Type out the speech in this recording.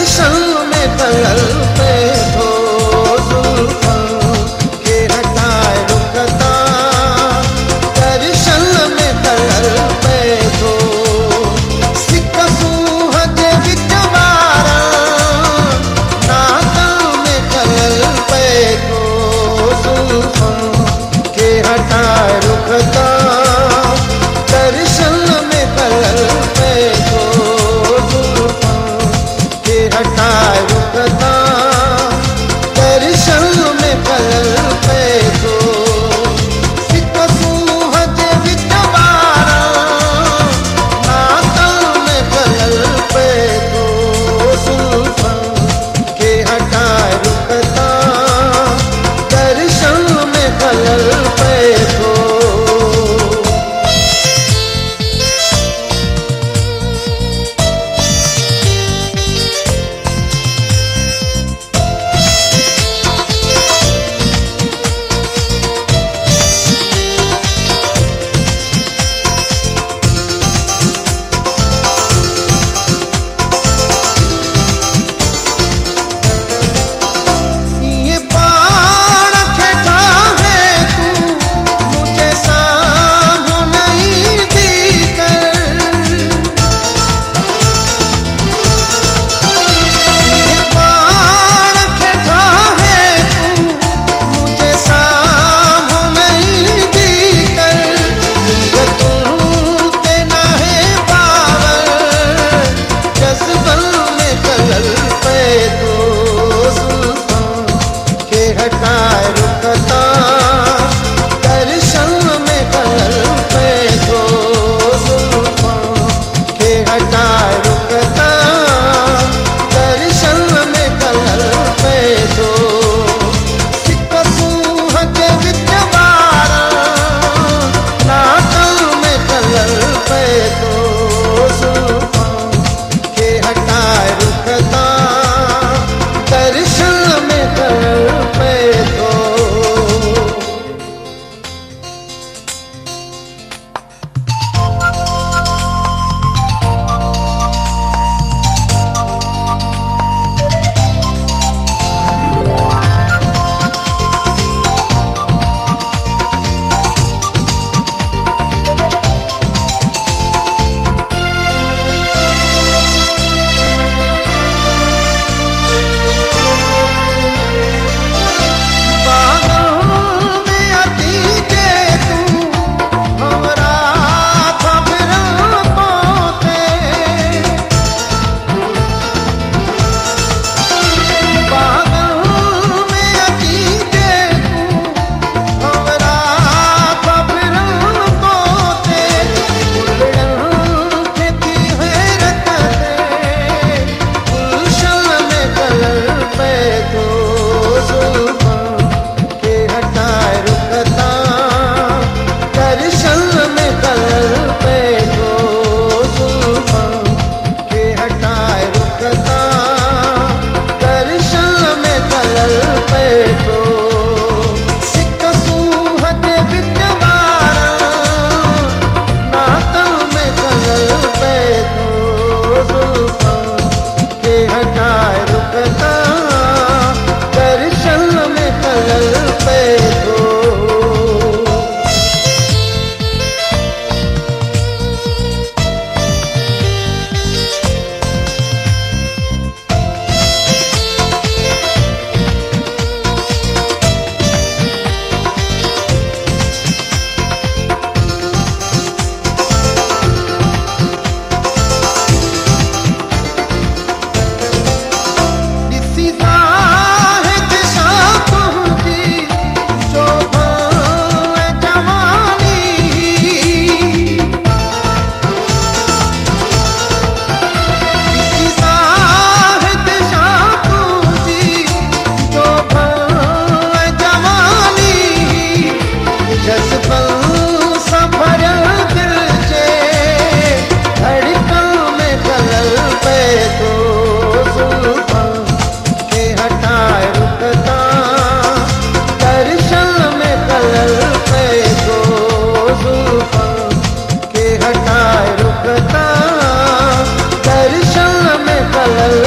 दर्शन में खलल पे तो जुल्फों के हटाए रुकता, दर्शन में खलल पे तो सिकसूह के विचवारा, नातल में खलल पे तो जुल्फों के हटाए रुकता, दर्शन में खलल पे तो हटाए रुकता, दर्शन में खलल पे तो सिकसूह के विचवारा, नातल में खलल पे तो जुल्फों के हटाए रुकता, दर्शन में खलल पे तो हटाए रुकता, दर्शन में खलल पे तो जुल्फों के हटाए रुकता, दर्शन में खलल पे तो सिकसूह के विचवारा, नातल में खलल पे तो जुल्फों के हटाए रुकता, दर्शन में खलल पे तो हटाए रुकता, दर्शन में खलल पे तो रुकता, दर्शन में खलल